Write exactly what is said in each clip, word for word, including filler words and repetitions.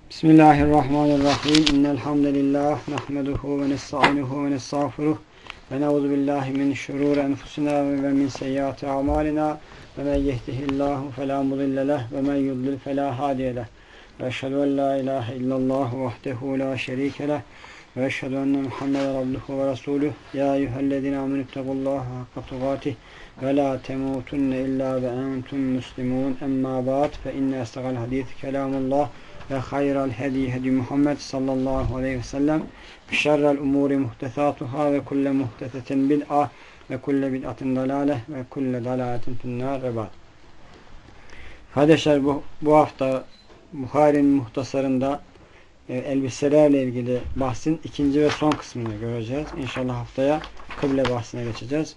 Bismillahirrahmanirrahim. İnnel hamdelellah nahmeduhu ve nestainuhu ve nestağfiruh ve na'udzu billahi min şururi enfusina ve min seyyiati amalina ve men yehdihillahu fela mudille leh ve men yudlil fela hadiye leh. Ve eşhedü en la ilahe illallah vahdehu la şerike leh ve eşhedü enne Muhammeden abduhu ve resuluh. Ya eyyühellezine amenu ittaqullaha hakka tuqatih ve la temutunne illa ve entum muslimun. Emma ba'd fe inne estaqal hadis kelamullah ve hayral hedi hedi Muhammed sallallahu aleyhi ve sellem ve şerrel umuri muhtesatuhâ ve kulle muhtesetin bid'a ve kulle bid'atin dalâleh ve kulle dalâletin finnâr ve ba'd. Kardeşler, bu, bu hafta Buhari'nin muhtasarında e, elbiselerle ilgili bahsin ikinci ve son kısmını göreceğiz. İnşallah haftaya kıble bahsine geçeceğiz.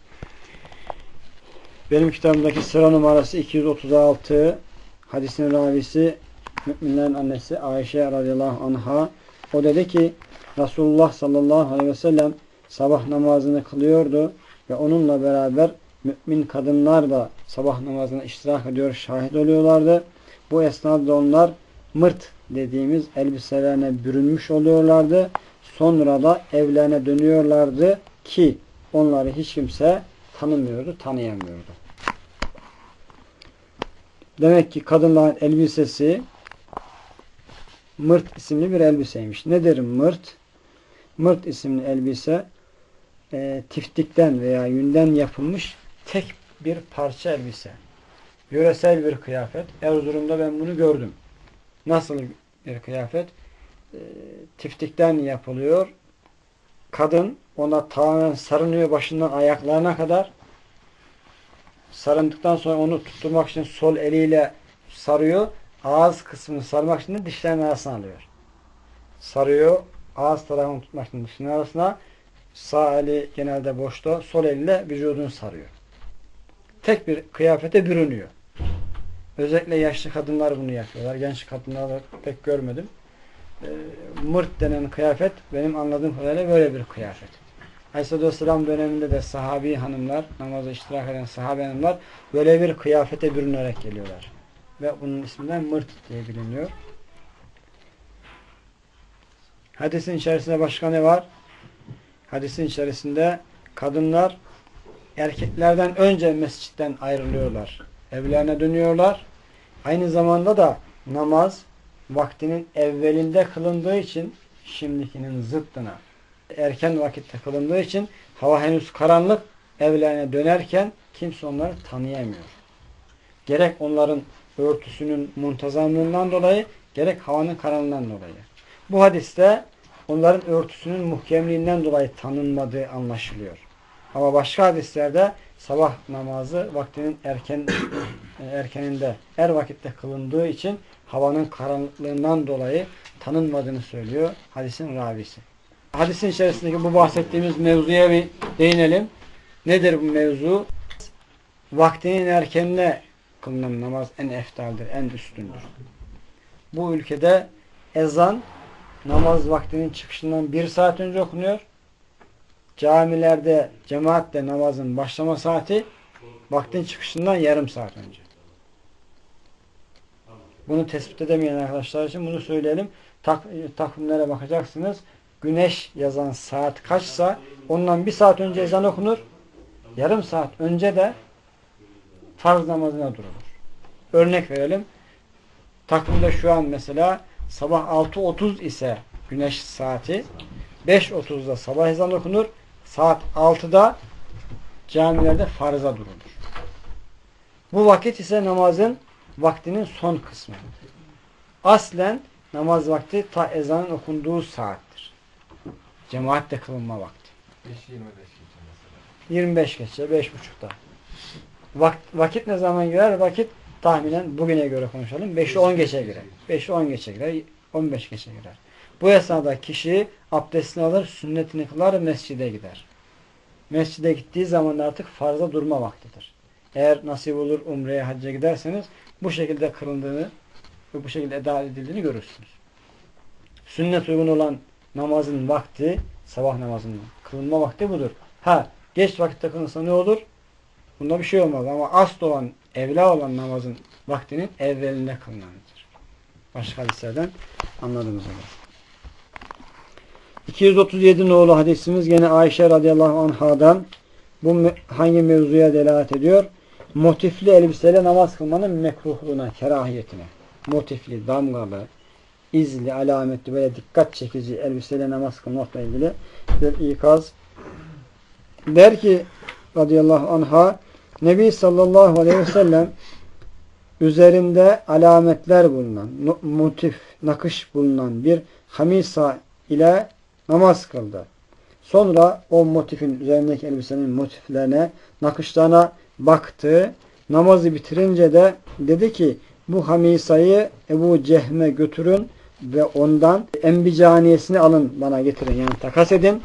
Benim kitabımdaki sıra numarası iki yüz otuz altı, hadisin ravisi müminlerin annesi Ayşe radıyallahu anha. O dedi ki Resulullah sallallahu aleyhi ve sellem sabah namazını kılıyordu ve onunla beraber mümin kadınlar da sabah namazına iştirak ediyor, şahit oluyorlardı. Bu esnada onlar mırt dediğimiz elbiselerine bürünmüş oluyorlardı. Sonra da evlerine dönüyorlardı ki onları hiç kimse tanımıyordu, tanıyamıyordu. Demek ki kadınların elbisesi mırt isimli bir elbiseymiş. Nedir mırt? Mırt isimli elbise e, tiftikten veya yünden yapılmış tek bir parça elbise. Yöresel bir kıyafet. Erzurum'da ben bunu gördüm. Nasıl bir kıyafet? E, tiftikten yapılıyor. Kadın ona tamamen sarınıyor başından ayaklarına kadar. Sarındıktan sonra onu tutturmak için sol eliyle sarıyor. Ağız kısmını sarmak için de dişlerin arasına alıyor. Sarıyor. Ağız tarafını tutmak için dişlerin arasına. Sağ eli genelde boşta. Sol eliyle vücudunu sarıyor. Tek bir kıyafete bürünüyor. Özellikle yaşlı kadınlar bunu yapıyorlar. Genç kadınları pek görmedim. E, mırt denen kıyafet benim anladığım kadarıyla böyle bir kıyafet. Aleyhisselatü Vesselam döneminde de sahabi hanımlar, namaza iştirak eden sahabe hanımlar böyle bir kıyafete bürünerek geliyorlar. Ve bunun isminden mırt diye biliniyor. Hadisin içerisinde başka ne var? Hadisin içerisinde kadınlar erkeklerden önce mescitten ayrılıyorlar. Evlerine dönüyorlar. Aynı zamanda da namaz vaktinin evvelinde kılındığı için şimdikinin zıttına erken vakitte kılındığı için hava henüz karanlık, evlerine dönerken kimse onları tanıyamıyor. Gerek onların örtüsünün muntazamlığından dolayı, gerek havanın karanlığından dolayı. Bu hadiste onların örtüsünün muhkemliğinden dolayı tanınmadığı anlaşılıyor. Ama başka hadislerde sabah namazı vaktinin erken erkeninde, er vakitte kılındığı için havanın karanlığından dolayı tanınmadığını söylüyor hadisin ravisi. Hadisin içerisindeki bu bahsettiğimiz mevzuya bir değinelim. Nedir bu mevzu? Vaktinin erkenine kılınan namaz en eftaldir, en üstündür. Bu ülkede ezan namaz vaktinin çıkışından bir saat önce okunuyor. Camilerde, cemaatle namazın başlama saati vaktin çıkışından yarım saat önce. Bunu tespit edemeyen arkadaşlar için bunu söyleyelim. Tak, takvimlere bakacaksınız. Güneş yazan saat kaçsa ondan bir saat önce ezan okunur. Yarım saat önce de farz namazına durulur. Örnek verelim. Takvimde şu an mesela sabah altı otuz ise güneş saati, beş otuzda sabah ezan okunur. Saat altıda camilerde farza durulur. Bu vakit ise namazın vaktinin son kısmı. Aslen namaz vakti ta ezanın okunduğu saattir. Cemaatle kılınma vakti. yirmi beş geçe, beş buçukta. Vak, vakit ne zaman girer? Vakit tahminen bugüne göre konuşalım. beşi on geçe girer. beşi on geçe girer. on beş geçe girer. Bu esnada kişi abdestini alır, sünnetini kılar, mescide gider. Mescide gittiği zaman artık farza durma vaktidir. Eğer nasip olur umreye, hacca giderseniz bu şekilde kılındığını ve bu şekilde eda edildiğini görürsünüz. Sünnet uygun olan namazın vakti, sabah namazının kılınma vakti budur. Ha, geç vakitte kılınsa ne olur? Bunda bir şey olmaz ama asıl olan, evla olan namazın vaktinin evvelinde kılınanıdır. Başka hadislerden Anladığımız üzere. iki yüz otuz yedi nolu hadisimiz gene Ayşe radıyallahu anhadan. Bu hangi mevzuya delalet ediyor? Motifli elbiseyle namaz kılmanın mekruhluğuna, kerahiyetine. Motifli, damgalı, izli, alametli, böyle dikkat çekici elbiseyle namaz kılmakla ilgili bir ikaz. Der ki radıyallahu anha, Nebi sallallahu aleyhi ve sellem üzerinde alametler bulunan, motif, nakış bulunan bir hamisa ile namaz kıldı. Sonra o motifin, üzerindeki elbisenin motiflerine, nakışlarına baktı. Namazı bitirince de dedi ki, bu hamisayı Ebu Cehm'e götürün ve ondan enbicaniyesini alın, bana getirin. Yani takas edin.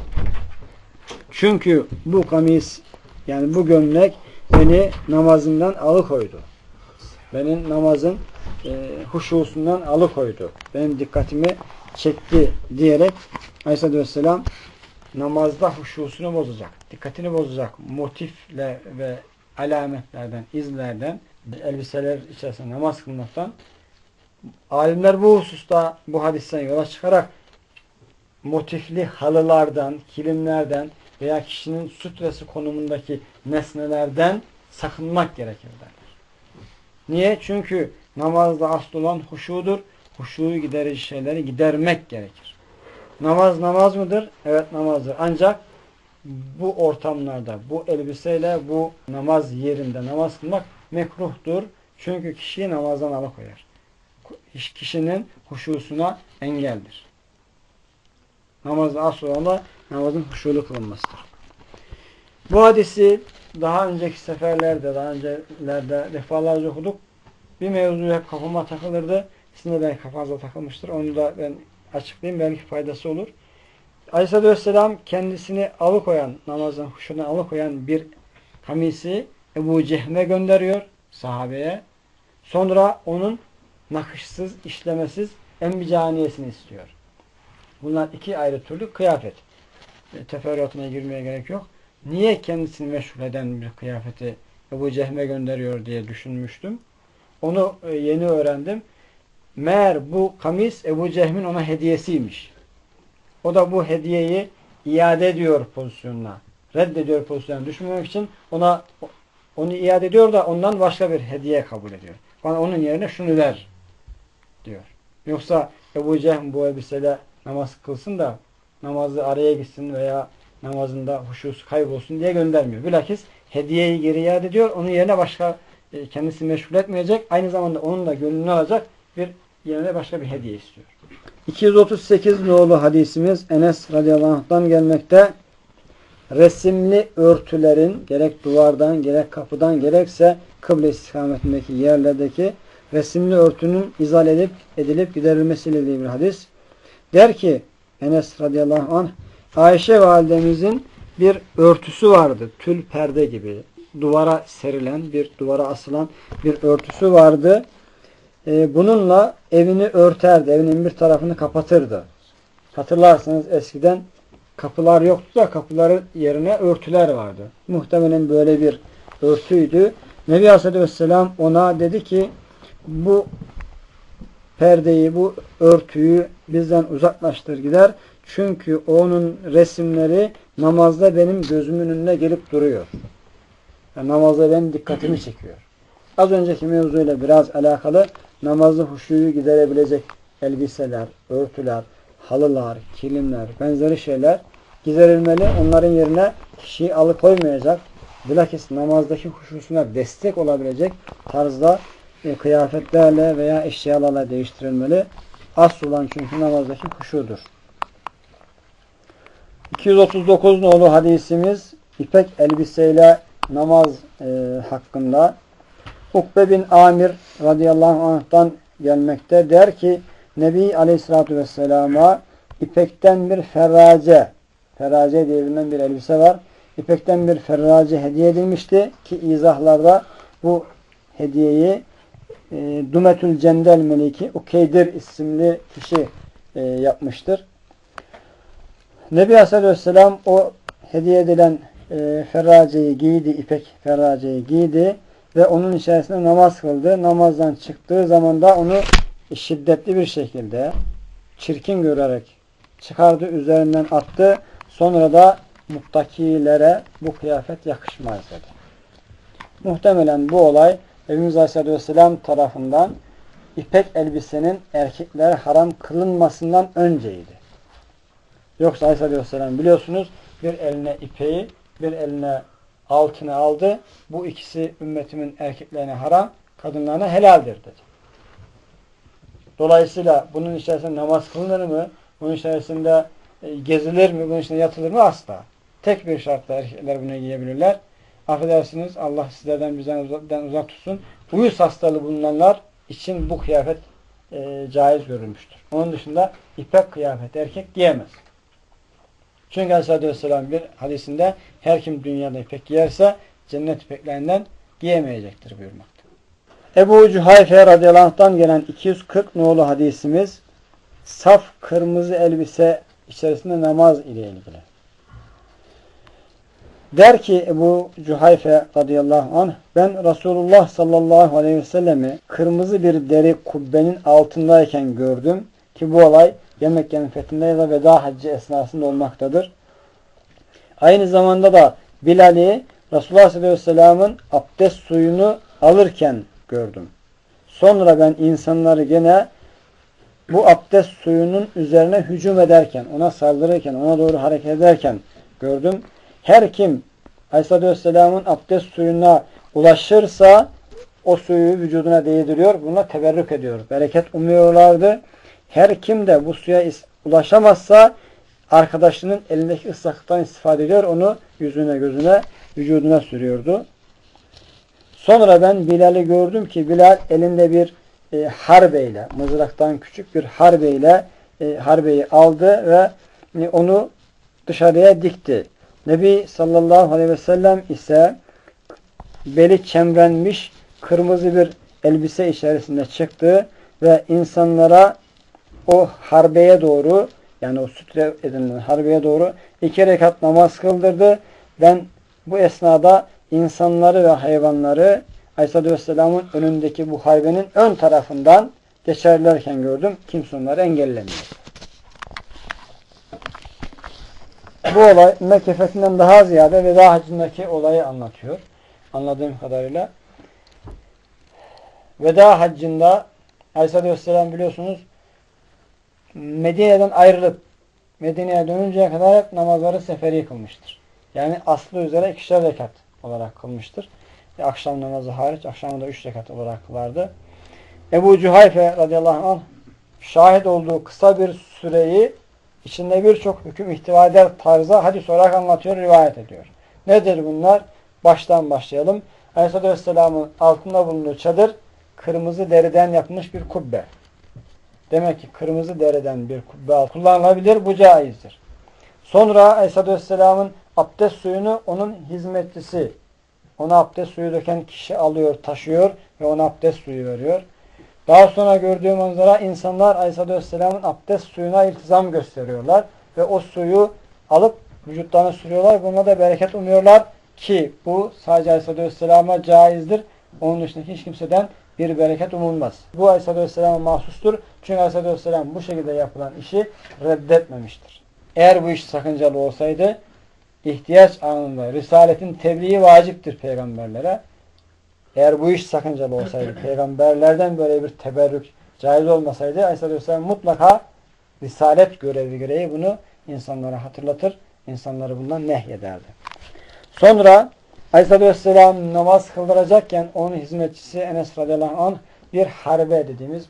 Çünkü bu kamis, yani bu gömlek beni namazından alıkoydu. Benim namazın e, huşusundan alıkoydu. Benim dikkatimi çekti diyerek Aleyhisselatü Vesselam namazda huşusunu bozacak, dikkatini bozacak motifle ve alametlerden, izlerden, elbiseler içerisinde namaz kılmaktan, alimler bu hususta bu hadisten yola çıkarak motifli halılardan, kilimlerden veya kişinin sütresi konumundaki nesnelerden sakınmak gerekir derler. Niye? Çünkü namazda asıl olan huşudur. Huşuyu giderici şeyleri gidermek gerekir. Namaz namaz mıdır? Evet, namazdır. Ancak bu ortamlarda, bu elbiseyle, bu namaz yerinde namaz kılmak mekruhtur. Çünkü kişiyi namazdan alıkoyar. Kişinin huşusuna engeldir. Namazda asıl olan da namazın huşulu kılınmasıdır. Bu hadisi daha önceki seferlerde, daha öncelerde defalarca okuduk. Bir mevzu hep kafama takılırdı. Sizin de belki kafanıza takılmıştır. Onu da ben açıklayayım. Belki faydası olur. Aleyhisselatü Vesselam kendisini alıkoyan, namazdan huşundan alıkoyan bir kamisi Ebu Cehm'e gönderiyor, sahabeye. Sonra onun nakışsız, işlemesiz enbicaniyesini istiyor. Bunlar iki ayrı türlü kıyafet. E, teferruatına girmeye gerek yok. Niye kendisini meşgul eden bir kıyafeti Ebu Cehm'e gönderiyor diye düşünmüştüm. Onu e, yeni öğrendim. Meğer bu kamis Ebu Cehm'in ona hediyesiymiş. O da bu hediyeyi iade ediyor pozisyonuna. Reddediyor pozisyonuna düşmemek için ona onu iade ediyor da ondan başka bir hediye kabul ediyor. Bana onun yerine şunu ver diyor. Yoksa Ebu Cehm bu elbiseyle namaz kılsın da namazı araya gitsin veya namazında huşusu kaybolsun diye göndermiyor. Bilakis hediyeyi geri iade ediyor. Onun yerine başka kendisini meşgul etmeyecek. Aynı zamanda onun da gönlünü alacak bir yerine başka bir hediye istiyor. iki yüz otuz sekiz nolu hadisimiz Enes radıyallahu anh'tan gelmekte. Resimli örtülerin gerek duvardan, gerek kapıdan, gerekse kıble istikametindeki yerlerdeki resimli örtünün izal edip, edilip giderilmesiyle ilgili bir hadis. Der ki Enes radıyallahu anh, Ayşe validemizin bir örtüsü vardı. Tül perde gibi. Duvara serilen, bir duvara asılan bir örtüsü vardı. Bununla evini örterdi. Evinin bir tarafını kapatırdı. Hatırlarsanız eskiden kapılar yoktu da kapıların yerine örtüler vardı. Muhtemelen böyle bir örtüydü. Nebi Aleyhisselatü Vesselam ona dedi ki bu perdeyi, bu örtüyü bizden uzaklaştır gider. Çünkü onun resimleri namazda benim gözümün önüne gelip duruyor. Yani namazda benim dikkatimi çekiyor. Az önceki mevzuyla biraz alakalı namazı huşuyu giderebilecek elbiseler, örtüler, halılar, kilimler, benzeri şeyler giderilmeli. Onların yerine kişiyi alıkoymayacak, bilakis namazdaki huşusuna destek olabilecek tarzda e, kıyafetlerle veya eşyalarla değiştirilmeli. Asıl olan çünkü namazdaki huşudur. iki yüz otuz dokuz nolu hadisimiz ipek elbiseyle namaz e, hakkında. Ukbe bin Amir radıyallahu anh'tan gelmekte. Der ki Nebi Aleyhisselatü Vesselam'a ipekten bir ferrace, ferrace diye bilinen bir elbise var. İpekten bir ferrace hediye edilmişti ki izahlarda bu hediyeyi e, Dumetül Cendel Meliki Ukeydir isimli kişi e, yapmıştır. Nebi Aleyhisselatü Vesselam o hediye edilen e, ferraceyi giydi, ipek ferraceyi giydi ve onun içerisinde namaz kıldı. Namazdan çıktığı zaman da onu şiddetli bir şekilde, çirkin görerek çıkardı, üzerinden attı. Sonra da muttakilere bu kıyafet yakışmaz dedi. Muhtemelen bu olay Efendimiz Aleyhisselatü Vesselam tarafından ipek elbisenin erkeklere haram kılınmasından önceydi. Yoksa Aleyhisselatü Vesselam biliyorsunuz bir eline ipeği, bir eline altını aldı. Bu ikisi ümmetimin erkeklerine haram, kadınlarına helaldir dedi. Dolayısıyla bunun içerisinde namaz kılınır mı? Bunun içerisinde gezilir mi? Bunun içinde yatılır mı? Asla. Tek bir şartla erkekler bunu giyebilirler. Affedersiniz, Allah sizlerden bizden uzak tutsun. Uyuz hastalığı bulunanlar için bu kıyafet e, caiz görülmüştür. Onun dışında ipek kıyafet erkek giyemez. Çünkü Aleyhisselatü Vesselam bir hadisinde her kim dünyada ipek giyerse cennet ipeklerinden giyemeyecektir buyurmakta. Ebu Cühayfe radıyallahu anh'tan gelen iki yüz kırk nolu hadisimiz saf kırmızı elbise içerisinde namaz ile ilgili. Der ki Ebu Cühayfe radıyallahu anh, ben Resulullah sallallahu aleyhi ve sellemi kırmızı bir deri kubbenin altındayken gördüm ki bu olay Mekke'nin fethinde ya da veda haccı esnasında olmaktadır. Aynı zamanda da Bilal'i Resulullah sallallahu aleyhi ve sellem'in abdest suyunu alırken gördüm. Sonra ben insanları gene bu abdest suyunun üzerine hücum ederken, ona saldırırken, ona doğru hareket ederken gördüm. Her kim Aleyhisselatü Vesselam'ın abdest suyuna ulaşırsa o suyu vücuduna değdiriyor. Buna teberrük ediyor. Bereket umuyorlardı. Her kim de bu suya ulaşamazsa arkadaşının elindeki ıslaklıktan istifade ediyor. Onu yüzüne, gözüne, vücuduna sürüyordu. Sonra ben Bilal'i gördüm ki Bilal elinde bir e, harbeyle, mızraktan küçük bir harbeyle e, harbeyi aldı ve e, onu dışarıya dikti. Nebi sallallahu aleyhi ve sellem ise beli çemrenmiş kırmızı bir elbise içerisinde çıktı ve insanlara o harbeye doğru, yani o sütre edilen harbeye doğru iki rekat namaz kıldırdı. Ben bu esnada insanları ve hayvanları Aleyhisselatü Vesselam'ın önündeki bu harbenin ön tarafından geçerlerken gördüm. Kimse onları engellemiyor. Bu olay Mekke fethinden daha ziyade veda haccındaki olayı anlatıyor. Anladığım kadarıyla. Veda haccında Aleyhisselatü Vesselam biliyorsunuz Medine'den ayrılıp Medine'ye dönünceye kadar hep namazları seferi kılmıştır. Yani aslı üzere ikişer rekat olarak kılmıştır. E, akşam namazı hariç akşamda üç rekat olarak kılardı. Ebu Cühayfe radıyallahu anh şahit olduğu kısa bir süreyi içinde birçok hüküm ihtiva eder tarzda hadis olarak anlatıyor, rivayet ediyor. Nedir bunlar? Baştan başlayalım. Aleyhisselatü Vesselam'ın altında bulunduğu çadır kırmızı deriden yapılmış bir kubbe. Demek ki kırmızı deriden bir kubbe kullanılabilir. Bu caizdir. Sonra Aleyhisselatü Vesselam'ın abdest suyunu onun hizmetçisi, ona abdest suyu döken kişi alıyor, taşıyor ve ona abdest suyu veriyor. Daha sonra gördüğüm manzara insanlar Aleyhisselatü Vesselam'ın abdest suyuna iltizam gösteriyorlar ve o suyu alıp vücutlarına sürüyorlar. Buna da bereket umuyorlar ki bu sadece Aleyhisselatü Vesselam'a caizdir. Onun dışındaki hiç kimseden bir bereket umulmaz. Bu Aleyhisselatü Vesselam'a mahsustur. Çünkü Aleyhisselatü Vesselam bu şekilde yapılan işi reddetmemiştir. Eğer bu iş sakıncalı olsaydı ihtiyaç anında risaletin tebliği vaciptir peygamberlere. Eğer bu iş sakıncalı olsaydı, peygamberlerden böyle bir teberrük caiz olmasaydı Aleyhisselatü Vesselam mutlaka risalet görevi gereği bunu insanlara hatırlatır, insanları bundan nehyederdi. Sonra Aleyhisselatü Vesselam namaz kıldıracakken onun hizmetçisi Enes radıyallahu anh bir harbe dediğimiz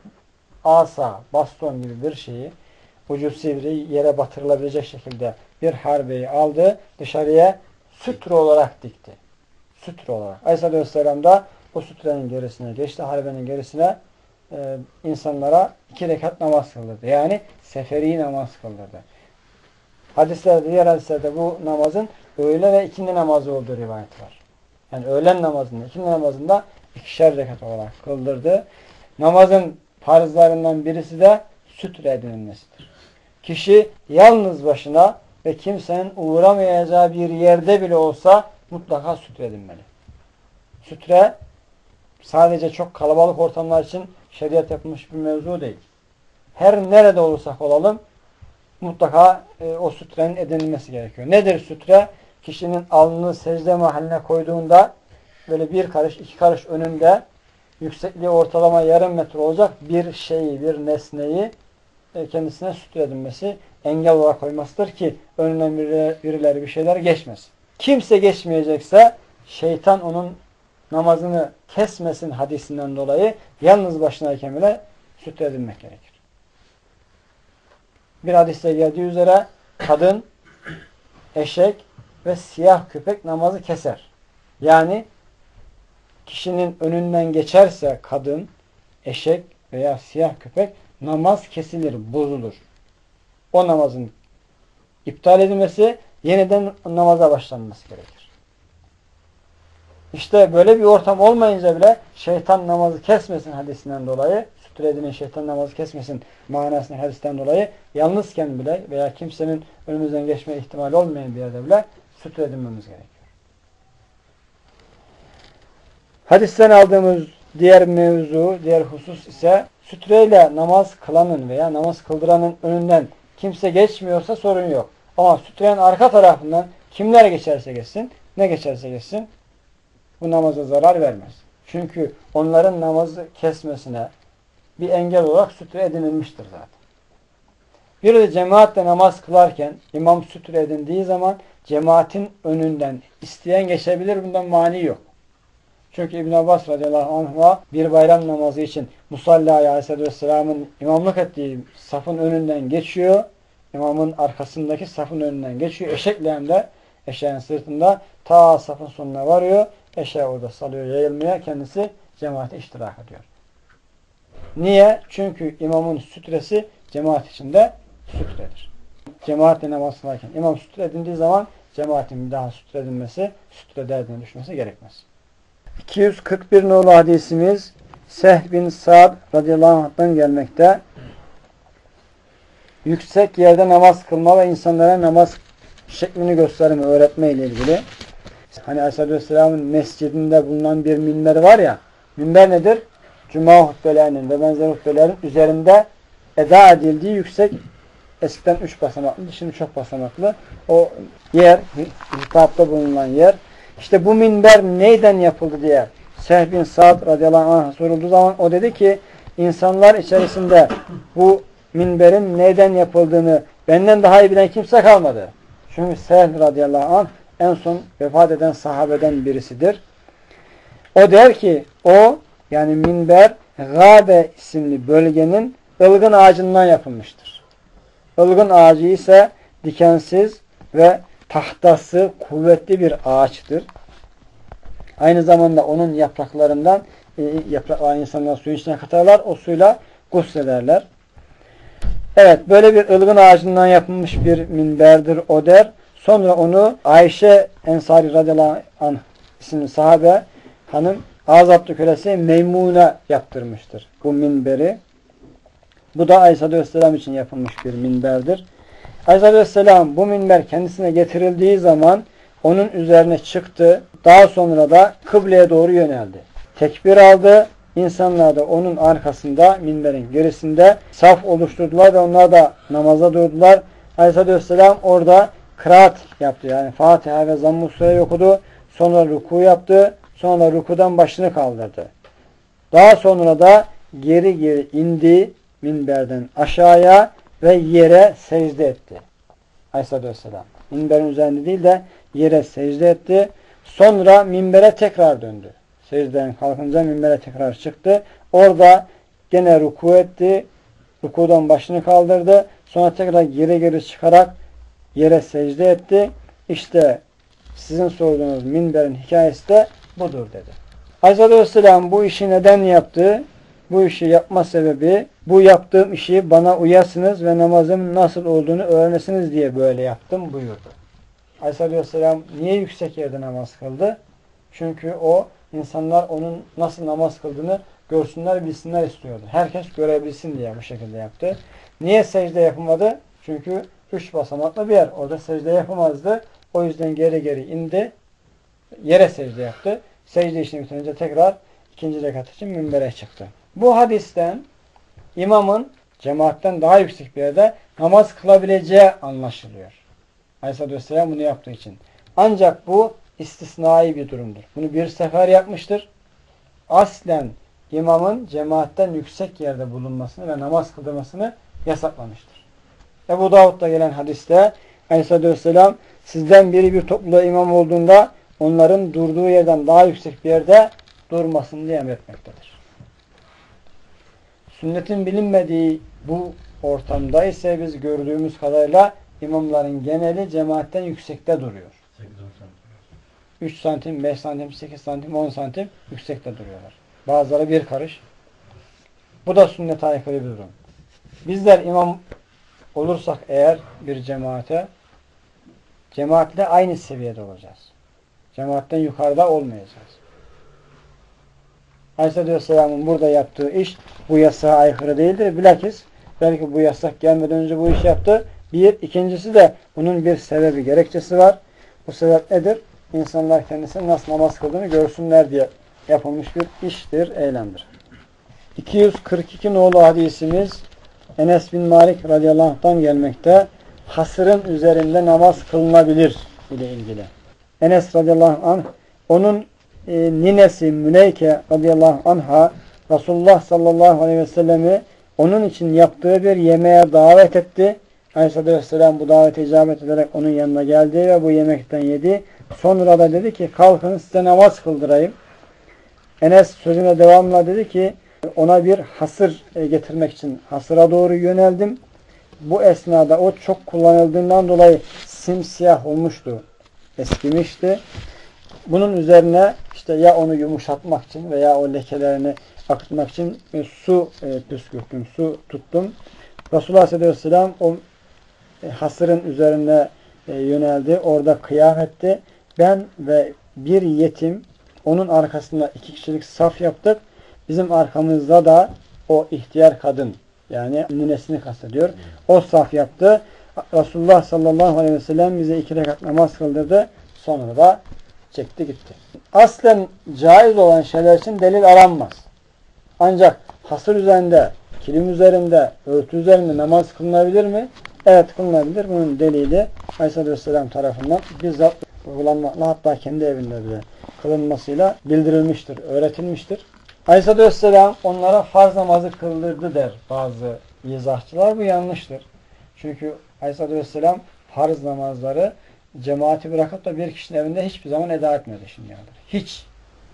asa, baston gibi bir şeyi ucu sivri yere batırılabilecek şekilde bir harbeyi aldı, dışarıya sütre olarak dikti. Sütre olarak. Aleyhisselatü Vesselam da o sütrenin gerisine geçti, harbenin gerisine e, insanlara iki rekat namaz kıldırdı. Yani seferi namaz kıldırdı. Hadislerde, diğer hadislerde bu namazın öğle ve ikindi namazı olduğu rivayet var. Yani öğlen namazında, ikindi namazında ikişer rekat olarak kıldırdı. Namazın farzlarından birisi de sütre edinilmesidir. Kişi yalnız başına ve kimsenin uğramayacağı bir yerde bile olsa mutlaka sütre edinmeli. Sütre sadece çok kalabalık ortamlar için şeriat yapılmış bir mevzu değil. her nerede olursak olalım mutlaka e, o sütrenin edinilmesi gerekiyor. Nedir sütre? Kişinin alnını secde mahalline koyduğunda böyle bir karış, iki karış önünde yüksekliği ortalama yarım metre olacak bir şeyi, bir nesneyi e, kendisine sütre edinmesi, engel olarak koymasıdır ki önüne birileri, birileri bir şeyler geçmesin. Kimse geçmeyecekse şeytan onun namazını kesmesin hadisinden dolayı yalnız başınayken bile sütre edinmek gerekir. Bir hadiste geldiği üzere kadın, eşek ve siyah köpek namazı keser. Yani kişinin önünden geçerse kadın, eşek veya siyah köpek namaz kesilir, bozulur. O namazın iptal edilmesi, yeniden namaza başlanması gerekir. İşte böyle bir ortam olmayınca bile şeytan namazı kesmesin hadisinden dolayı, sütre edinen şeytan namazı kesmesin manasının hadisten dolayı yalnızken bile veya kimsenin önümüzden geçme ihtimali olmayan bir yerde bile sütre edinmemiz gerekiyor. Hadisten aldığımız diğer mevzu, diğer husus ise sütreyle namaz kılanın veya namaz kıldıranın önünden kimse geçmiyorsa sorun yok. Ama sütrenin arka tarafından kimler geçerse geçsin, ne geçerse geçsin bu namaza zarar vermez. Çünkü onların namazı kesmesine bir engel olarak sütre edinilmiştir zaten. Bir de cemaatle namaz kılarken imam sütre edindiği zaman cemaatin önünden isteyen geçebilir, bundan mani yok. Çünkü İbn Abbas radıyallahu anh'a bir bayram namazı için Musalla aleyhisselatü vesselamın imamlık ettiği safın önünden geçiyor. İmamın arkasındaki safın önünden geçiyor. Eşekle hem de eşeğin sırtında ta safın sonuna varıyor. Eşeği orada salıyor, yayılmaya, kendisi cemaate iştirak ediyor. Niye? Çünkü imamın sütresi cemaat içinde sütredir. Cemaatle namaz kılarken imam sütre edindiği zaman cemaatin bir daha sütre edilmesi, sütre derdine düşmesi gerekmez. iki yüz kırk bir nolu hadisimiz Sehl bin Sa'd radıyallahu anh'tan gelmekte. Yüksek yerde namaz kılma ve insanlara namaz şeklini gösterme, öğretme ile ilgili. Hani Aleyhisselatü Vesselam'ın mescidinde bulunan bir minber var ya, minber nedir? Cuma hutbelerinin ve benzer hutbelerin üzerinde eda edildiği yüksek, eskiden üç basamaklı, şimdi çok basamaklı o yer, hitapta bulunan yer. İşte bu minber neyden yapıldı diye Sehl bin Sa'd radıyallahu anh sorulduğu zaman o dedi ki insanlar içerisinde bu minberin neyden yapıldığını benden daha iyi bilen kimse kalmadı. Çünkü Sehl radıyallahu anh en son vefat eden sahabeden birisidir. O der ki o yani minber Gâbe isimli bölgenin ılgın ağacından yapılmıştır. Ilgın ağacı ise dikensiz ve tahtası kuvvetli bir ağaçtır. Aynı zamanda onun yapraklarından e, yaprakları insanlar suyun içine katarlar. O suyla guslederler. Evet, böyle bir ılgın ağacından yapılmış bir minberdir o der. Sonra onu Ayşe Ensari radıyallahu anh isimli sahabe hanım azaplı kölesi Meymune yaptırmıştır bu minberi. Bu da Aleyhisselatü Vesselam için yapılmış bir minberdir. Aleyhisselatü Vesselam bu minber kendisine getirildiği zaman onun üzerine çıktı. Daha sonra da kıbleye doğru yöneldi. Tekbir aldı. İnsanlar da onun arkasında, minberin gerisinde saf oluşturdular ve onlar da namaza durdular. Aleyhisselatü Vesselam orada kıraat yaptı. Yani Fatiha ve Zamm-ı Sure'yi okudu. Sonra ruku yaptı. Sonra rukudan başını kaldırdı. Daha sonra da geri geri indi minberden aşağıya ve yere secde etti. Aleyhisselatü Vesselam. Minberin üzerinde değil de yere secde etti. Sonra minbere tekrar döndü. Secdeden kalkınca minbere tekrar çıktı. Orada gene ruku etti. Rukudan başını kaldırdı. Sonra tekrar geri geri çıkarak yere secde etti. İşte sizin sorduğunuz minberin hikayesi de budur dedi. Aleyhisselatü Vesselam bu işi neden yaptı? Bu işi yapma sebebi bu yaptığım işi bana uyasınız ve namazın nasıl olduğunu öğrenesiniz diye böyle yaptım buyurdu. Aleyhisselatü Vesselam niye yüksek yerde namaz kıldı? Çünkü o insanlar onun nasıl namaz kıldığını görsünler, bilsinler istiyordu. Herkes görebilsin diye bu şekilde yaptı. Niye secde yapılmadı? Çünkü üç basamaklı bir yer. Orada secde yapamazdı. O yüzden geri geri indi. Yere secde yaptı. Secde işini bitirince tekrar ikinci rekat için minbere çıktı. Bu hadisten imamın cemaatten daha yüksek bir yerde namaz kılabileceği anlaşılıyor. Aleyhisselatü Vesselam bunu yaptığı için. Ancak bu istisnai bir durumdur. Bunu bir sefer yapmıştır. Aslen imamın cemaatten yüksek yerde bulunmasını ve namaz kıldırmasını yasaklamıştır. Ebu Davud'da gelen hadiste Aleyhisselatü Vesselam sizden biri bir topluluğa imam olduğunda onların durduğu yerden daha yüksek bir yerde durmasını diye emretmektedir. Sünnetin bilinmediği bu ortamda ise biz gördüğümüz kadarıyla imamların geneli cemaatten yüksekte duruyor. üç santim, beş santim, sekiz santim, on santim yüksekte duruyorlar. Bazıları bir karış. Bu da sünnete aykırı bir durum. Bizler imam olursak eğer bir cemaate, cemaatle aynı seviyede olacağız. Cemaatten yukarıda olmayacağız. Aleyhisselatü Vesselam'ın burada yaptığı iş bu yasağa aykırı değildir. Bilakis belki bu yasak gelmeden önce bu iş yaptı. Bir. İkincisi de bunun bir sebebi, gerekçesi var. Bu sebep nedir? İnsanlar kendisinin nasıl namaz kıldığını görsünler diye yapılmış bir iştir, eylemdir. iki yüz kırk iki nolu hadisimiz Enes bin Malik radıyallahu anh'tan gelmekte. Hasırın üzerinde namaz kılınabilir ile ilgili. Enes radıyallahu anh onun e, ninesi Müleyke radıyallahu anh'a Resulullah sallallahu aleyhi ve sellemi onun için yaptığı bir yemeğe davet etti. Aleyhisselatü vesselam bu davete icabet ederek onun yanına geldi ve bu yemekten yedi. Sonra da dedi ki kalkın size namaz kıldırayım. Enes sözüne devamla dedi ki ona bir hasır getirmek için hasıra doğru yöneldim. Bu esnada o çok kullanıldığından dolayı simsiyah olmuştu. Eskimişti. Bunun üzerine işte ya onu yumuşatmak için veya o lekelerini akıtmak için su püskürttüm, su tuttum. Resulullah sallallahu aleyhi ve sellem o hasırın üzerine yöneldi. Orada kıyam etti. Ben ve bir yetim onun arkasında iki kişilik saf yaptık. Bizim arkamızda da o ihtiyar kadın yani ninesini kastediyor. O saf yaptı. Resulullah sallallahu aleyhi ve sellem bize iki rekat namaz kıldırdı. Sonra da çekti gitti. Aslen caiz olan şeyler için delil aranmaz. Ancak hasır üzerinde, kilim üzerinde, örtü üzerinde namaz kılınabilir mi? Evet kılınabilir. Bunun delili Aleyhisselatü Vesselam tarafından bizzat uygulanmakla hatta kendi evinde bile kılınmasıyla bildirilmiştir, öğretilmiştir. Aleyhisselatü Vesselam onlara farz namazı kıldırdı der bazı izahçılar. Bu yanlıştır. Çünkü Aleyhisselatü Vesselam farz namazları cemaati bırakıp da bir kişinin evinde hiçbir zaman eda etmedi şimdiye kadar. Hiç.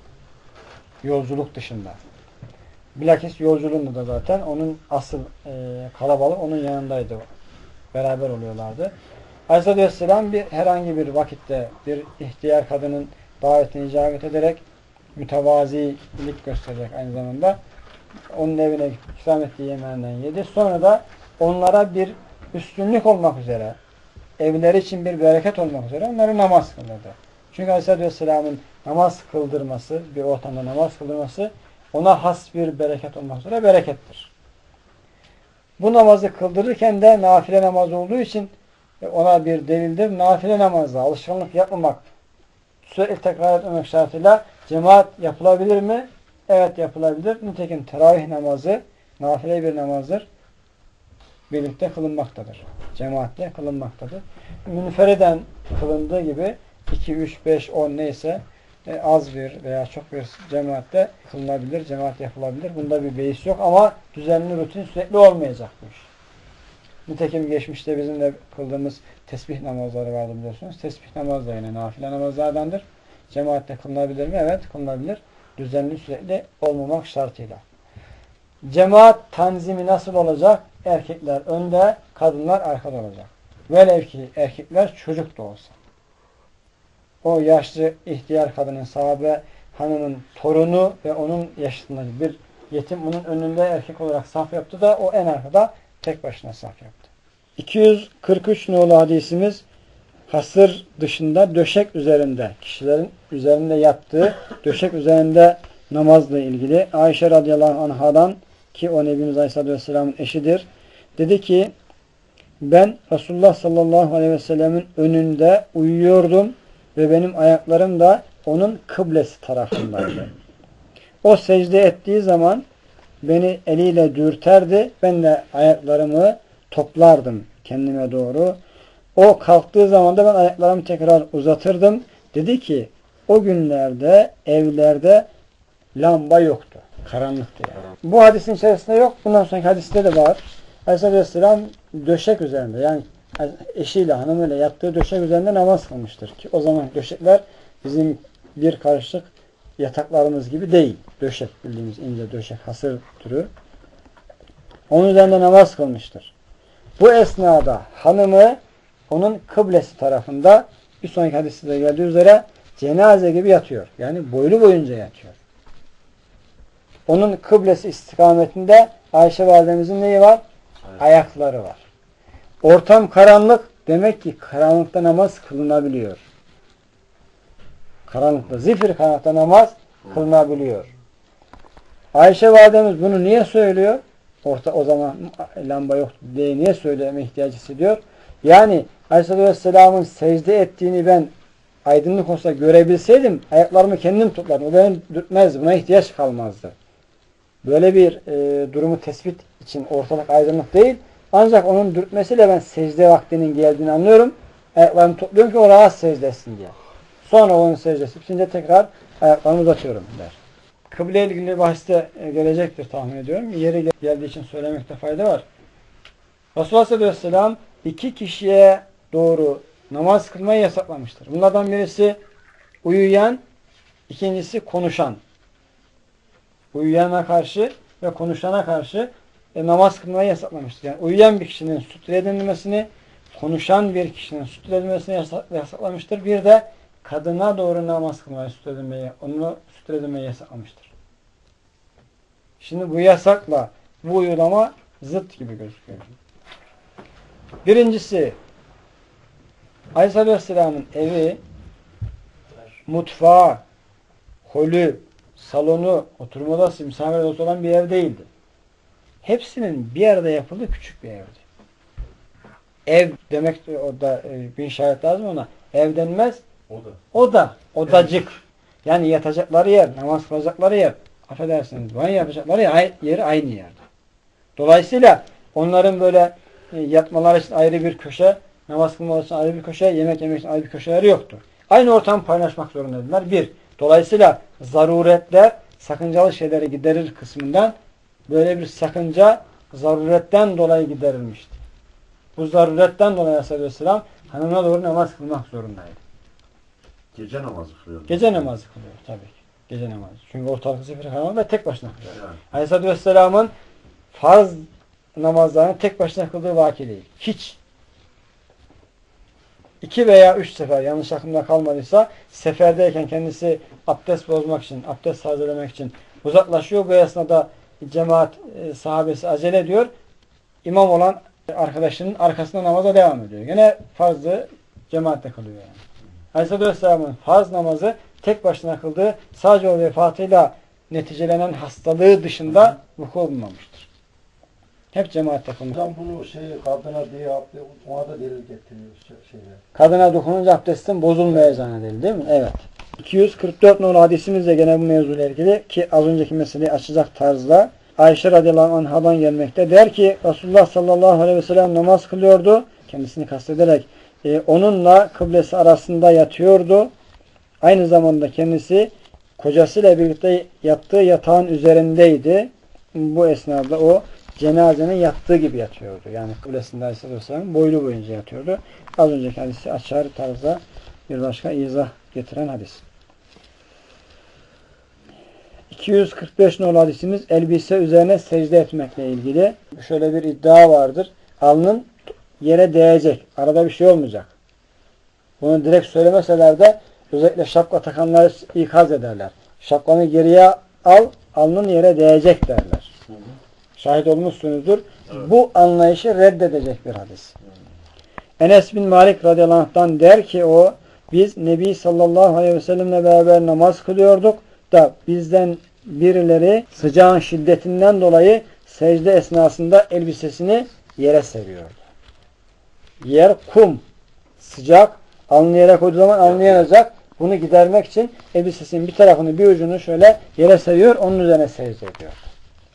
Yolculuk dışında. Bilakis yolculuğunda da zaten onun asıl e, kalabalık onun yanındaydı. Beraber oluyorlardı. Aleyhisselatü Vesselam bir, herhangi bir vakitte bir ihtiyar kadının davetine icabet ederek mütevazilik gösterecek aynı zamanda. Onun evine ikram ettiği yemeğinden yedi. Sonra da onlara bir üstünlük olmak üzere, evleri için bir bereket olmak üzere onları namaz kıldırdı. Çünkü Aleyhisselatü Vesselam'ın namaz kıldırması, bir ortamda namaz kıldırması ona has bir bereket olmak üzere berekettir. Bu namazı kıldırırken de nafile namaz olduğu için ona bir delildir. Nafile namazda alışkanlık yapmamak, sürekli tekrar etmemek şartıyla cemaat yapılabilir mi? Evet yapılabilir. Nitekim teravih namazı nafile bir namazdır. Birlikte kılınmaktadır. Cemaatle kılınmaktadır. Münferiden kılındığı gibi iki, üç, beş, on neyse e, az bir veya çok bir cemaatle kılınabilir, cemaat yapılabilir. Bunda bir beis yok ama düzenli rutin sürekli olmayacak bu iş. Nitekim geçmişte bizim de kıldığımız tesbih namazları vardı biliyorsunuz. Tesbih namazı da yine nafile namazlardandır. Cemaatle kılınabilir mi? Evet kılınabilir. Düzenli sürekli olmamak şartıyla. Cemaat tanzimi nasıl olacak? Erkekler önde, kadınlar arkada olacak. Velev ki erkekler çocuk da olsa. O yaşlı ihtiyar kadının, sahabe hanımın torunu ve onun yaşındaki bir yetim bunun önünde erkek olarak saf yaptı da o en arkada tek başına saf yaptı. iki yüz kırk üç nolu hadisimiz hasır dışında döşek üzerinde, kişilerin üzerinde yattığı döşek üzerinde namazla ilgili. Ayşe radıyallahu anhadan ki o Nebimiz Aleyhisselatü Vesselam'ın eşidir. Dedi ki ben Resulullah sallallahu aleyhi ve sellemin önünde uyuyordum ve benim ayaklarım da onun kıblesi tarafındaydı. O secde ettiği zaman beni eliyle dürterdi. Ben de ayaklarımı toplardım kendime doğru. O kalktığı zaman da ben ayaklarımı tekrar uzatırdım. Dedi ki o günlerde evlerde lamba yoktu. Karanlıktı yani. Bu hadisin içerisinde yok. Bundan sonraki hadiste de var. Aleyhisselam döşek üzerinde, yani eşiyle, hanımıyla yattığı döşek üzerinde namaz kılmıştır. Ki o zaman döşekler bizim bir karışık yataklarımız gibi değil. Döşek, bildiğimiz ince döşek, hasır türü. Onun üzerinde namaz kılmıştır. Bu esnada hanımı onun kıblesi tarafında, bir sonraki hadiste de geldiği üzere cenaze gibi yatıyor. Yani boylu boyunca yatıyor. Onun kıblesi istikametinde Ayşe validemizin neyi var? Evet. Ayakları var. Ortam karanlık. Demek ki karanlıkta namaz kılınabiliyor. Karanlıkta, zifir karanlıkta namaz kılınabiliyor. Ayşe validemiz bunu niye söylüyor? Orta, o zaman lamba yok diye niye söyleme ihtiyacı hissediyor? Yani Aleyhisselam'ın secde ettiğini ben aydınlık olsa görebilseydim ayaklarımı kendim tutlardım. O beni dürtmezdi. Buna ihtiyaç kalmazdı. Böyle bir e, durumu tespit için ortalık aydınlık değil. Ancak onun dürtmesiyle ben secde vaktinin geldiğini anlıyorum. Ayaklarımı topluyorum ki o rahat secde etsin diye. Sonra onun secdesi bitince tekrar ayaklarımı uzatıyorum der. Kıble ile ilgili bahiste gelecektir tahmin ediyorum. Yeri geldiği için söylemekte fayda var. Resulullah sallallahu aleyhi ve sellem iki kişiye doğru namaz kılmayı yasaklamıştır. Bunlardan birisi uyuyan, ikincisi konuşan. Uyuyana karşı ve konuşana karşı e, namaz kılmayı yasaklamıştır. Yani uyuyan bir kişinin sütre edilmesini, konuşan bir kişinin sütre edilmesini yasaklamıştır. Bir de kadına doğru namaz kılmayı, sütre edilmeyi, onu sütre edilmeyi yasaklamıştır. Şimdi bu yasakla bu uygulama zıt gibi gözüküyor. Birincisi, Aleyhisselam'ın evi, mutfağı, holü, salonu, oturma odası, misafir odası olan bir ev değildi. Hepsinin bir arada yapıldığı küçük bir evdi. Ev demek o da e, bir işaret lazım ona. Ev denmez. Oda. Oda. Odacık. Yani yatacakları yer, namaz kılacakları yer. Affedersiniz, banyo yapacakları yer, yeri aynı yerde. Dolayısıyla onların böyle e, yatmaları için ayrı bir köşe, namaz kılmaları için ayrı bir köşe, yemek yemek için ayrı bir köşeleri yoktu. Aynı ortamı paylaşmak zorundaydılar. Bir. Dolayısıyla zaruretler sakıncalı şeyleri giderir kısmından böyle bir sakınca zaruretten dolayı giderilmişti. Bu zaruretten dolayı Aleyhisselam hanımına doğru namaz kılmak zorundaydı. Gece namazı kılıyor. Gece namazı kılıyor tabii ki. Gece namazı. Çünkü ortalık zifiri karanlık ve tek başına kılıyor. Yani. Aleyhisselam'ın farz namazlarını tek başına kıldığı vaki değil. Hiç. İki veya üç sefer yanlış aklımda kalmadıysa seferdeyken kendisi abdest bozmak için, abdest tazelemek için uzaklaşıyor. Bu esnada cemaat e, sahabesi acele ediyor. İmam olan arkadaşının arkasında namaza devam ediyor. Gene farzı cemaatle kılıyor yani. Aleyhisselam'ın farz namazı tek başına kıldığı sadece o vefatıyla neticelenen hastalığı dışında vuku bulmamıştır. Hep cemaatle kılıyor. Hocam bunu şey kadına diye abdest, ona da delil getiriyor şeyler. Kadına dokununca abdestin bozulmayacağına delil değil mi? Evet. iki yüz kırk dört nolu hadisimiz de gene bu mevzuyla ilgili ki az önceki meseleyi açacak tarzda Ayşe radıyallahu anhadan gelmekte. Der ki Resulullah sallallahu aleyhi ve sellem namaz kılıyordu. Kendisini kastederek e, onunla kıblesi arasında yatıyordu. Aynı zamanda kendisi kocasıyla birlikte yattığı yatağın üzerindeydi. Bu esnada o cenazenin yattığı gibi yatıyordu. Yani kıblesinde Aleyhisselam boylu boyunca yatıyordu. Az önceki hadisi açar tarzda bir başka izah getiren hadis. iki yüz kırk beş nolu hadisimiz elbise üzerine secde etmekle ilgili. Şöyle bir iddia vardır. Alnın yere değecek. Arada bir şey olmayacak. Bunu direkt söylemeseler de özellikle şapka takanları ikaz ederler. Şapkanı geriye al, alnın yere değecek derler. Hı hı. Şahit olmuşsunuzdur. Evet. Bu anlayışı reddedecek bir hadis. Evet. Enes bin Malik radıyallahu anh'tan der ki o, biz Nebi sallallahu aleyhi ve sellemle beraber namaz kılıyorduk da bizden birileri sıcağın şiddetinden dolayı secde esnasında elbisesini yere seriyordu. Yer kum, sıcak, alnı yere koyduğu zaman alnı yanacak. Bunu gidermek için elbisesinin bir tarafını, bir ucunu şöyle yere seriyor, onun üzerine secde ediyor.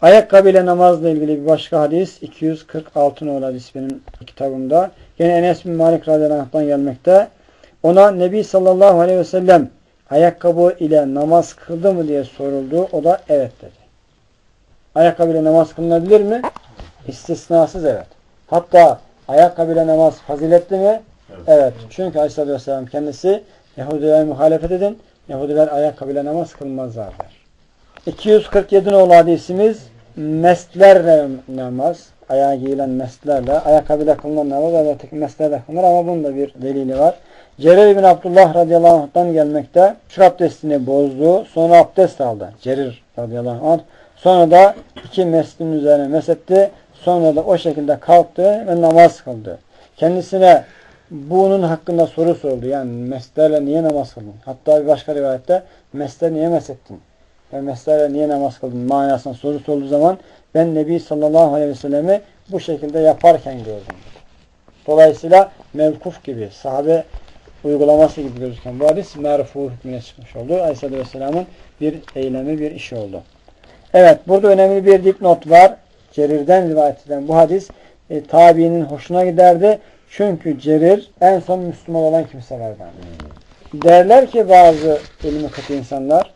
Ayakkabı ile namazla ilgili bir başka hadis. iki yüz kırk altı numaralı hadis benim kitabımda. Yine Enes bin Malik radıyallahu anh'tan gelmekte. Ona Nebi sallallahu aleyhi ve sellem ayakkabı ile namaz kıldı mı diye soruldu. O da evet dedi. Ayakkabı ile namaz kılınabilir mi? İstisnasız evet. Hatta ayakkabı ile namaz faziletli mi? Evet. evet. Çünkü aleyhissalatü vesselam kendisi Yahudilere muhalefet edin. Yahudiler ayakkabı ile namaz kılmazlar der. iki yüz kırk yedi nolu hadisimiz meslerle namaz. Ayağa giyilen meslerle. Ayakkabıyla kılınan namaz. Evet, meslerle kılınır ama bunun da bir delili var. Cerir bin Abdullah radıyallahu anh'tan gelmekte. Şu abdestini bozdu. Sonra abdest aldı. Cerir radıyallahu anh. Sonra da iki meslin üzerine mesetti. Sonra da o şekilde kalktı ve namaz kıldı. Kendisine bunun hakkında soru soruldu. Yani meslerle niye namaz kıldın? Hatta bir başka rivayette mesler niye mesettin? Ve meslerle niye namaz kıldın? Manasına soru sorulduğu zaman ben Nebi sallallahu aleyhi ve sellemi bu şekilde yaparken gördüm. Dolayısıyla mevkuf gibi, sahabe uygulaması gibi gözüken bu hadis merfu hükmüne çıkmış oldu. Aleyhisselatü Vesselam'ın bir eylemi, bir işi oldu. Evet, burada önemli bir dipnot var. Cerir'den rivayet edilen bu hadis e, tabiinin hoşuna giderdi. Çünkü Cerir en son Müslüman olan kimselerden. Derler ki bazı ilmi katı insanlar,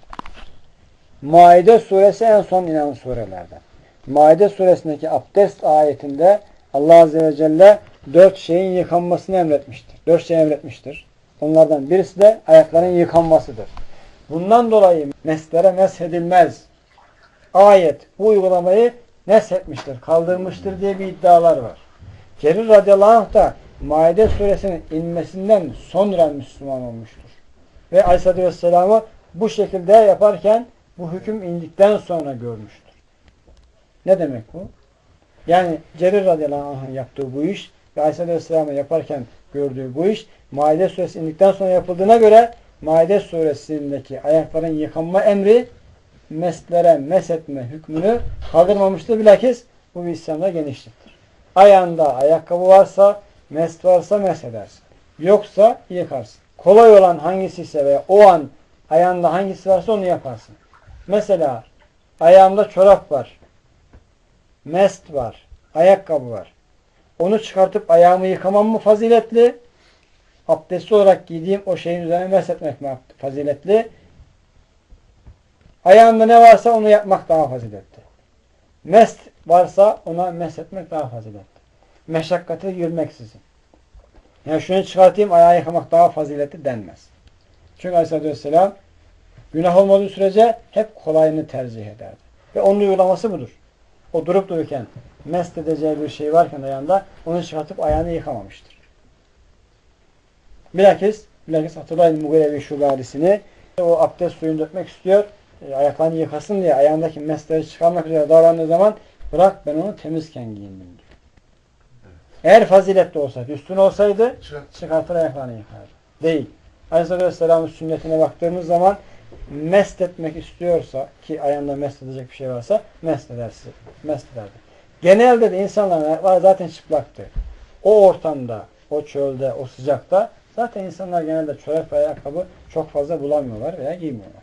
Maide suresi en son inen surelerden. Maide suresindeki abdest ayetinde Allah Azze ve Celle dört şeyin yıkanmasını emretmiştir. Dört şey emretmiştir. Onlardan birisi de ayakların yıkanmasıdır. Bundan dolayı meslere meshedilmez. Ayet bu uygulamayı neshetmiştir, kaldırmıştır diye bir iddialar var. Cerir radıyallahu anh da Maide suresinin inmesinden sonra Müslüman olmuştur. Ve Aleyhisselatü Vesselam'ı bu şekilde yaparken bu hüküm indikten sonra görmüştür. Ne demek bu? Yani Cerir radıyallahu anh'ın yaptığı bu iş ve Aleyhisselatü Vesselam'ı yaparken gördüğü bu iş Maide suresi indikten sonra yapıldığına göre Maide suresindeki ayakların yıkanma emri meslere meshetme hükmünü kaldırmamıştır. Bilakis bu bir İslam'da genişliktir. Ayağında ayakkabı varsa, mest varsa meshedersin. Yoksa yıkarsın. Kolay olan hangisi ise veya o an ayağında hangisi varsa onu yaparsın. Mesela ayağımda çorap var, mest var, ayakkabı var. Onu çıkartıp ayağımı yıkamam mı faziletli? Abdestli olarak giydiğim o şeyin üzerine meshetmek mi faziletli? Ayağında ne varsa onu yapmak daha faziletli. Mest varsa ona meshetmek daha faziletli. Meşakkatı yürümeksizin. Yani şunu çıkartayım ayağı yıkamak daha faziletli denmez. Çünkü Aleyhisselatü Vesselam günah olmadığı sürece hep kolayını tercih ederdi. Ve onun uygulaması budur. O durup dururken mest edeceği bir şey varken ayağında onu çıkartıp ayağını yıkamamıştır. Bilakis, bilakis hatırlayın Mugirevi Şube hadisini. O abdest suyunu dökmek istiyor. E, ayaklarını yıkasın diye ayağındaki mesleri çıkarmak üzere davrandığı zaman bırak ben onu temizken giyindim diyor. Eğer faziletli olsaydı, üstün olsaydı çıkartır ayaklarını yıkardı. Değil. Aleyhisselatü Vesselam'ın sünnetine baktığımız zaman mest etmek istiyorsa ki ayağında mest edecek bir şey varsa mest edersin. Mest ederdi. Genelde de insanların ayakları zaten çıplaktı. O ortamda, o çölde, o sıcakta zaten insanlar genelde çorap ve ayakkabı çok fazla bulamıyorlar veya giymiyorlar.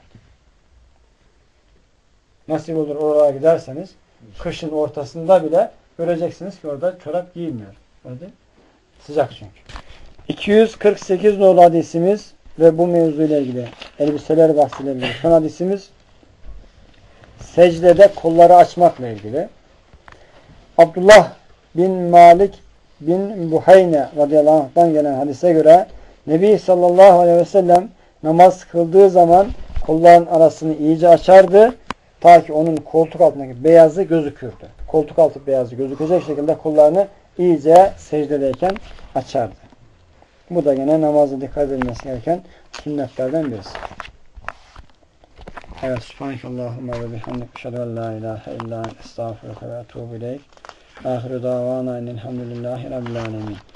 Nasip olur oralara giderseniz kışın ortasında bile göreceksiniz ki orada çorap giyilmiyor. Öyle değil mi? Sıcak çünkü. iki yüz kırk sekiz nolu hadisimiz ve bu mevzuyla ilgili elbiseler bahsiyle ilgili son hadisimiz secdede kolları açmakla ilgili. Abdullah bin Malik bin Buhayne radıyallahu anh'tan gelen hadise göre Nebi sallallahu aleyhi ve sellem namaz kıldığı zaman kolların arasını iyice açardı. Ta ki onun koltuk altındaki beyazı gözükürdü. Koltuk altı beyazı gözükecek şekilde kollarını iyice secdedeyken açardı. Bu da gene namazda dikkat edilmesi gereken sünnetlerden birisi. Evet. Subhanakallahumma ve bihamdik. Eşhedü en la ilahe illa ente estağfiruke ve etûbü ileyk. Ahiru davana enelhamdülillahi rabbil alemin.